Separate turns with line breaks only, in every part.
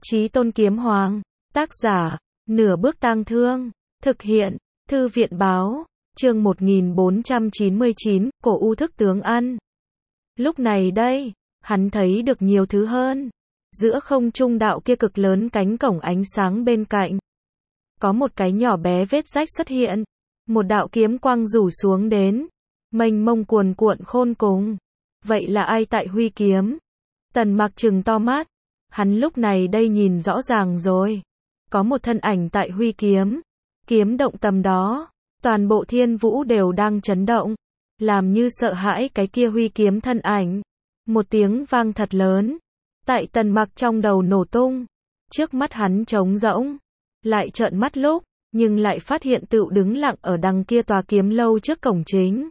Chí Tôn Kiếm Hoàng, tác giả, Nửa Bước Tang Thương, thực hiện, Thư viện báo, chương 1499, Cổ U Thức Tướng Ăn. Lúc này đây, hắn thấy được nhiều thứ hơn. Giữa không trung đạo kia cực lớn cánh cổng ánh sáng bên cạnh. Có một cái nhỏ bé vết rách xuất hiện. Một đạo kiếm quang rủ xuống đến. Mênh mông cuồn cuộn khôn cùng. Vậy là ai tại huy kiếm? Tần Mặc trừng to mắt. Hắn lúc này đây nhìn rõ ràng rồi. Có một thân ảnh tại huy kiếm. Kiếm động tầm đó. Toàn bộ thiên vũ đều đang chấn động. Làm như sợ hãi cái kia huy kiếm thân ảnh. Một tiếng vang thật lớn. Tại Tần Mặc trong đầu nổ tung. Trước mắt hắn trống rỗng. Lại trợn mắt lúc, nhưng lại phát hiện tựu đứng lặng ở đằng kia tòa kiếm lâu trước cổng chính.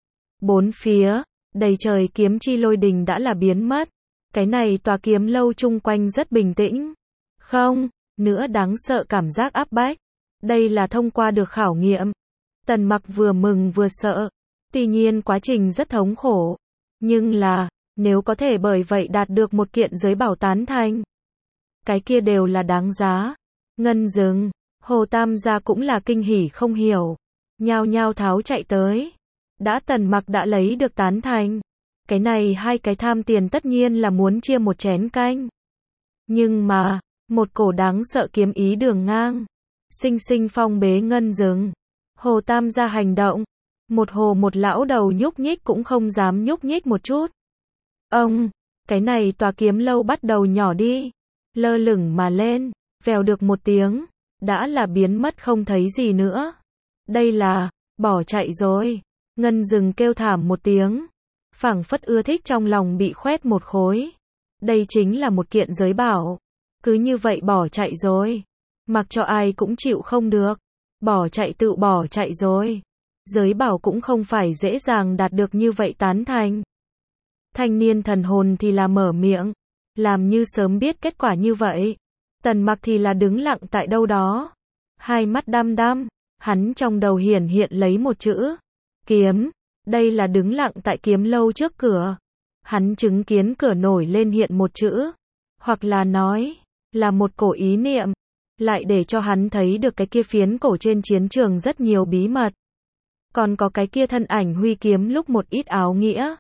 Bốn phía, đầy trời kiếm chi lôi đình đã là biến mất. Cái này tòa kiếm lâu chung quanh rất bình tĩnh. Không, nữa đáng sợ cảm giác áp bách. Đây là thông qua được khảo nghiệm. Tần Mặc vừa mừng vừa sợ. Tuy nhiên quá trình rất thống khổ. Nhưng là, nếu có thể bởi vậy đạt được một kiện giới bảo tán thành. Cái kia đều là đáng giá. Ngân Dừng, Hồ Tam gia cũng là kinh hỉ không hiểu. Nhao nhao tháo chạy tới. Tần Mặc đã lấy được tán thành. Cái này hai cái tham tiền tất nhiên là muốn chia một chén canh. Nhưng mà, một cổ đáng sợ kiếm ý đường ngang. Sinh sinh phong bế Ngân Dừng. Hồ Tam gia hành động. Một hồ một lão đầu nhúc nhích cũng không dám nhúc nhích một chút. Ông, cái này tòa kiếm lâu bắt đầu nhỏ đi. Lơ lửng mà lên. Vèo được một tiếng, đã là biến mất không thấy gì nữa. Đây là, bỏ chạy rồi. Ngân Dừng kêu thảm một tiếng. Phảng phất ưa thích trong lòng bị khoét một khối. Đây chính là một kiện giới bảo. Cứ như vậy bỏ chạy rồi. Mặc cho ai cũng chịu không được. Bỏ chạy tự bỏ chạy rồi. Giới bảo cũng không phải dễ dàng đạt được như vậy tán thành. Thanh niên thần hồn thì là mở miệng. Làm như sớm biết kết quả như vậy. Tần Mặc thì là đứng lặng tại đâu đó. Hai mắt đăm đăm. Hắn trong đầu hiển hiện lấy một chữ. Kiếm. Đây là đứng lặng tại kiếm lâu trước cửa. Hắn chứng kiến cửa nổi lên hiện một chữ. Hoặc là nói. Là một cổ ý niệm. Lại để cho hắn thấy được cái kia phiến cổ trên chiến trường rất nhiều bí mật. Còn có cái kia thân ảnh huy kiếm lúc một ít áo nghĩa.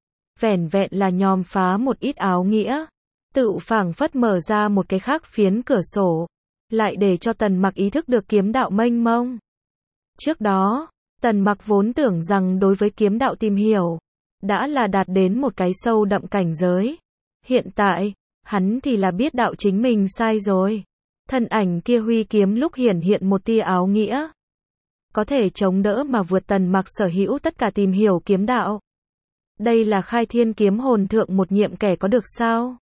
Vẻn vẹn là nhòm phá một ít áo nghĩa. Tự phảng phất mở ra một cái khác phiến cửa sổ. Lại để cho Tần Mặc ý thức được kiếm đạo mênh mông. Trước đó, Tần Mặc vốn tưởng rằng đối với kiếm đạo tìm hiểu. Đã là đạt đến một cái sâu đậm cảnh giới. Hiện tại, hắn thì là biết đạo chính mình sai rồi. Thân ảnh kia huy kiếm lúc hiển hiện một tia áo nghĩa. Có thể chống đỡ mà vượt Tần Mặc sở hữu tất cả tìm hiểu kiếm đạo. Đây là khai thiên kiếm hồn thượng một nhiệm kẻ có được sao?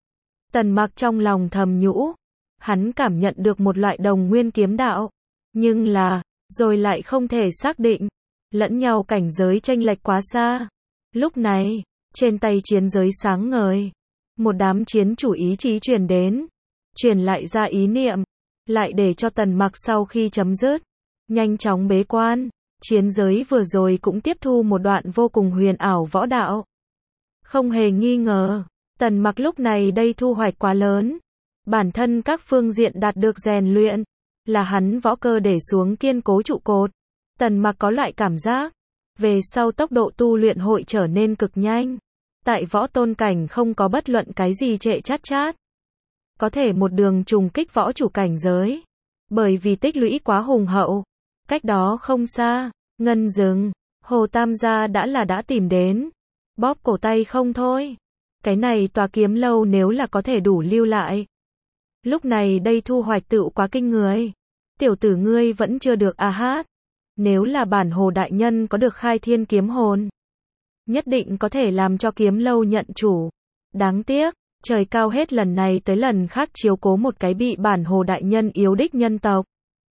Tần Mặc trong lòng thầm nhũ. Hắn cảm nhận được một loại đồng nguyên kiếm đạo. Nhưng là, rồi lại không thể xác định. Lẫn nhau cảnh giới chênh lệch quá xa. Lúc này, trên tay chiến giới sáng ngời. Một đám chiến chủ ý chí truyền đến. Truyền lại ra ý niệm. Lại để cho Tần Mặc sau khi chấm dứt. Nhanh chóng bế quan. Chiến giới vừa rồi cũng tiếp thu một đoạn vô cùng huyền ảo võ đạo. Không hề nghi ngờ. Tần Mặc lúc này đây thu hoạch quá lớn. Bản thân các phương diện đạt được rèn luyện. Là hắn võ cơ để xuống kiên cố trụ cột. Tần Mặc có loại cảm giác. Về sau tốc độ tu luyện hội trở nên cực nhanh. Tại võ tôn cảnh không có bất luận cái gì trệ chát chát. Có thể một đường trùng kích võ chủ cảnh giới. Bởi vì tích lũy quá hùng hậu. Cách đó không xa, Ngân Dừng, Hồ Tam gia đã tìm đến. Bóp cổ tay không thôi. Cái này tòa kiếm lâu nếu là có thể đủ lưu lại. Lúc này đây thu hoạch tựu quá kinh người. Tiểu tử ngươi vẫn chưa được à hát. Nếu là bản hồ đại nhân có được khai thiên kiếm hồn. Nhất định có thể làm cho kiếm lâu nhận chủ. Đáng tiếc, trời cao hết lần này tới lần khác chiếu cố một cái bị bản hồ đại nhân yếu đích nhân tộc.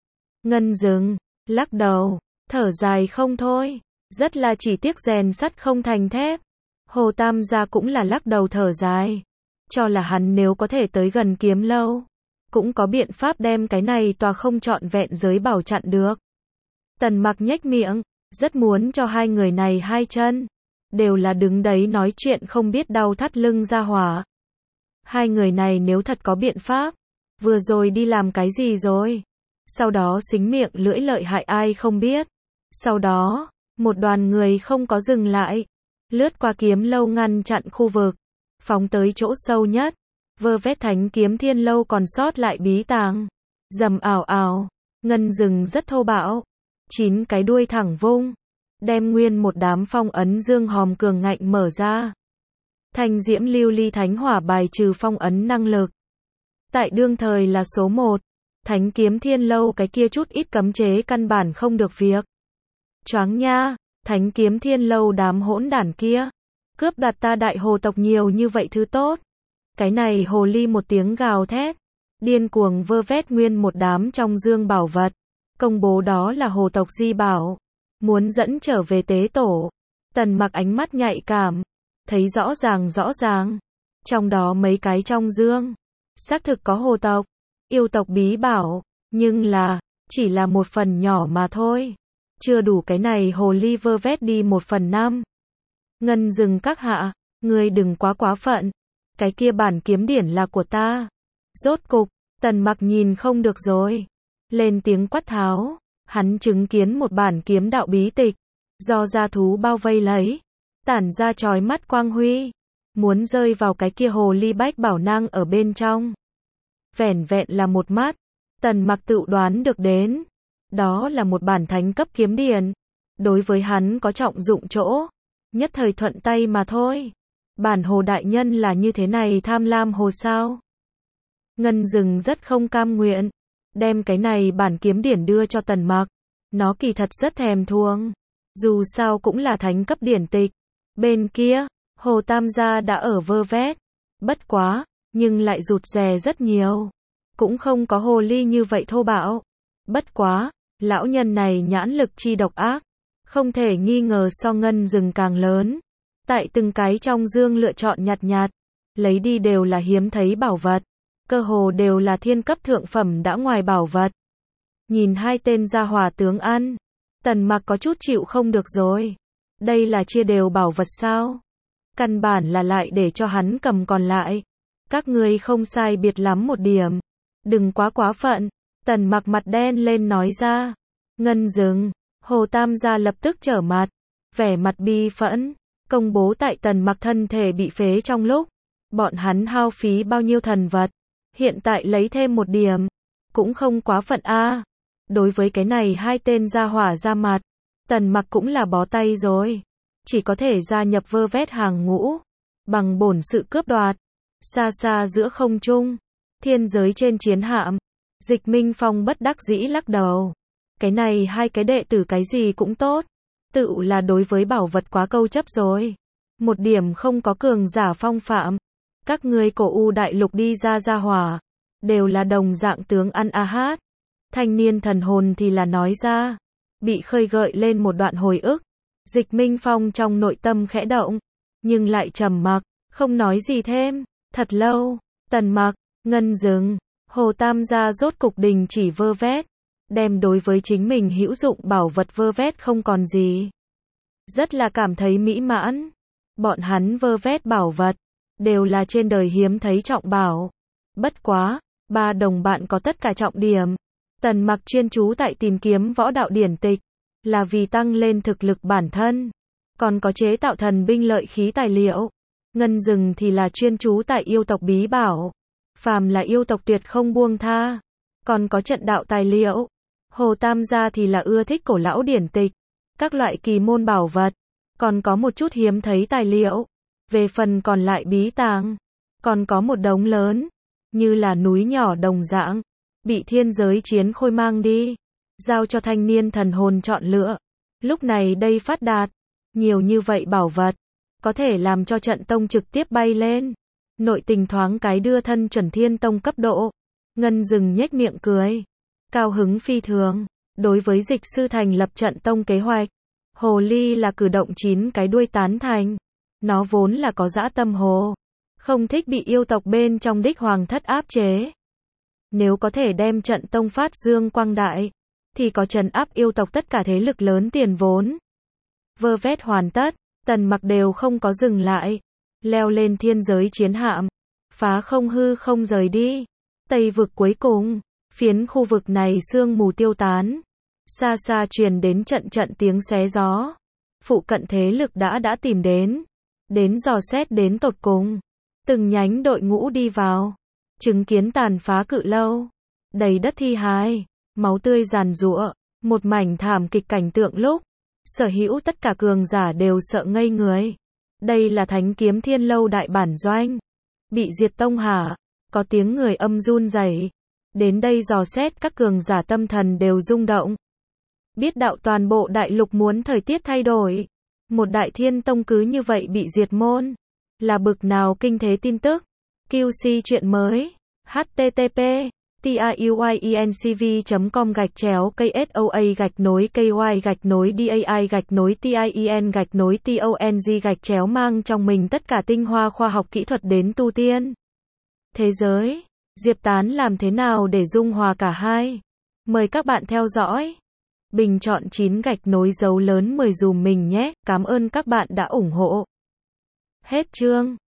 Ngân Dừng, lắc đầu, thở dài không thôi. Rất là chỉ tiếc rèn sắt không thành thép. Hồ Tam gia cũng là lắc đầu thở dài. Cho là hắn nếu có thể tới gần kiếm lâu. Cũng có biện pháp đem cái này tòa không trọn vẹn giới bảo chặn được. Tần Mặc nhếch miệng. Rất muốn cho hai người này hai chân. Đều là đứng đấy nói chuyện không biết đau thắt lưng ra hỏa. Hai người này nếu thật có biện pháp. vừa rồi đi làm cái gì rồi? Sau đó xính miệng lưỡi lợi hại ai không biết. Sau đó, một đoàn người không có dừng lại, lướt qua kiếm lâu ngăn chặn khu vực, phóng tới chỗ sâu nhất, vơ vét thánh kiếm thiên lâu còn sót lại bí tàng. Rầm ảo ảo, ngân rừng rất thô bạo, 9 cái đuôi thẳng vung, đem nguyên một đám phong ấn dương hòm cường ngạnh mở ra. Thanh diễm lưu ly thánh hỏa bài trừ phong ấn năng lực. Tại đương thời là số 1, thánh kiếm thiên lâu cái kia chút ít cấm chế căn bản không được việc. Choáng nha, thánh kiếm thiên lâu đám hỗn đản kia, cướp đoạt ta đại hồ tộc nhiều như vậy thứ tốt. Cái này hồ ly một tiếng gào thét, điên cuồng vơ vét nguyên một đám trong dương bảo vật, công bố đó là hồ tộc di bảo, muốn dẫn trở về tế tổ. Tần Mặc ánh mắt nhạy cảm, thấy rõ ràng, trong đó mấy cái trong dương, xác thực có hồ tộc, yêu tộc bí bảo, nhưng là, chỉ là một phần nhỏ mà thôi. Chưa đủ cái này hồ ly vơ vét đi 1/5. Ngân rừng các hạ, ngươi đừng quá phận, cái kia bản kiếm điển là của ta. Rốt cục, Tần Mặc nhìn không được rồi, lên tiếng quát tháo, hắn chứng kiến một bản kiếm đạo bí tịch, do gia thú bao vây lấy, tản ra chói mắt quang huy, muốn rơi vào cái kia hồ ly bách bảo nang ở bên trong. Vẻn vẹn là một mắt, Tần Mặc tự đoán được đến, đó là một bản thánh cấp kiếm điển, đối với hắn có trọng dụng chỗ, nhất thời thuận tay mà thôi. Bản hồ đại nhân là như thế này tham lam hồ sao? Ngân rừng rất không cam nguyện, đem cái này bản kiếm điển đưa cho Tần Mặc, nó kỳ thật rất thèm thuồng, dù sao cũng là thánh cấp điển tịch. Bên kia, Hồ Tam gia đã ở vơ vét, bất quá, nhưng lại rụt rè rất nhiều, cũng không có hồ ly như vậy thô bạo. Bất quá, lão nhân này nhãn lực chi độc ác, không thể nghi ngờ so ngân rừng càng lớn. Tại từng cái trong dương lựa chọn nhặt, lấy đi đều là hiếm thấy bảo vật, cơ hồ đều là thiên cấp thượng phẩm đã ngoài bảo vật. Nhìn hai tên gia hỏa tướng ăn, Tần Mặc có chút chịu không được rồi. Đây là chia đều bảo vật sao? Căn bản là lại để cho hắn cầm còn lại. Các ngươi không sai biệt lắm một điểm, đừng quá phận. Tần Mặc mặt đen lên nói ra. Ngân rừng, Hồ Tam gia lập tức trở mặt, vẻ mặt bi phẫn, công bố tại Tần Mặc thân thể bị phế trong lúc bọn hắn hao phí bao nhiêu thần vật, hiện tại lấy thêm một điểm, cũng không quá phận a. Đối với cái này hai tên gia hỏa ra mặt, Tần Mặc cũng là bó tay rồi, chỉ có thể gia nhập vơ vét hàng ngũ, bằng bổn sự cướp đoạt. Xa xa giữa không trung, thiên giới trên chiến hạm, Dịch Minh Phong bất đắc dĩ lắc đầu. Cái này hai cái đệ tử cái gì cũng tốt, tự là đối với bảo vật quá câu chấp rồi. Một điểm không có cường giả phong phạm. Các ngươi cổ u đại lục đi ra gia hỏa, đều là đồng dạng tướng ăn a hát. Thanh niên thần hồn thì là nói ra, bị khơi gợi lên một đoạn hồi ức. Dịch Minh Phong trong nội tâm khẽ động, nhưng lại trầm mặc, không nói gì thêm. Thật lâu, Tần Mặc, Ngân rừng, Hồ Tam gia rốt cục đình chỉ vơ vét, đem đối với chính mình hữu dụng bảo vật vơ vét không còn gì. Rất là cảm thấy mỹ mãn. Bọn hắn vơ vét bảo vật, đều là trên đời hiếm thấy trọng bảo. Bất quá, ba đồng bạn có tất cả trọng điểm. Tần Mặc chuyên chú tại tìm kiếm võ đạo điển tịch, là vì tăng lên thực lực bản thân. Còn có chế tạo thần binh lợi khí tài liệu. Ngân rừng thì là chuyên chú tại yêu tộc bí bảo. Phàm là yêu tộc tuyệt không buông tha. Còn có trận đạo tài liệu. Hồ Tam gia thì là ưa thích cổ lão điển tịch, các loại kỳ môn bảo vật, còn có một chút hiếm thấy tài liệu. Về phần còn lại bí tàng, còn có một đống lớn, như là núi nhỏ đồng dạng, bị thiên giới chiến khôi mang đi, giao cho thanh niên thần hồn chọn lựa. Lúc này đây phát đạt, nhiều như vậy bảo vật, có thể làm cho trận tông trực tiếp bay lên. Nội tình thoáng cái đưa thân chuẩn thiên tông cấp độ. Ngân rừng nhếch miệng cười, cao hứng phi thường. Đối với dịch sư thành lập trận tông kế hoạch, hồ ly là cử động 9 cái đuôi tán thành. Nó vốn là có dã tâm hồ, không thích bị yêu tộc bên trong đích hoàng thất áp chế. Nếu có thể đem trận tông phát dương quang đại, thì có trấn áp yêu tộc tất cả thế lực lớn tiền vốn. Vơ vét hoàn tất, Tần Mặc đều không có dừng lại, leo lên thiên giới chiến hạm, phá không hư không rời đi. Tây vực cuối cùng, phiến khu vực này sương mù tiêu tán. Xa xa truyền đến trận trận tiếng xé gió. Phụ cận thế lực đã tìm đến dò xét đến tột cùng. Từng nhánh đội ngũ đi vào, chứng kiến tàn phá cự lâu, đầy đất thi hài, máu tươi giàn giụa, một mảnh thảm kịch cảnh tượng lúc, sở hữu tất cả cường giả đều sợ ngây người. Đây là Thánh Kiếm Thiên Lâu đại bản doanh, bị diệt tông hả? Có tiếng người âm run rẩy. Đến đây dò xét các cường giả tâm thần đều rung động. Biết đạo toàn bộ đại lục muốn thời tiết thay đổi, một đại thiên tông cứ như vậy bị diệt môn, là bực nào kinh thế tin tức. QC chuyện mới, http tiyuyencv.com/KSOA-KY-DAI-TIEN-TONG mang trong mình tất cả tinh hoa khoa học kỹ thuật đến tu tiên thế giới. Diệp Tán làm thế nào để dung hòa cả hai? Mời các bạn theo dõi. Bình chọn 9 gạch nối dấu lớn 10 dùm mình nhé. Cảm ơn các bạn đã ủng hộ. Hết chương.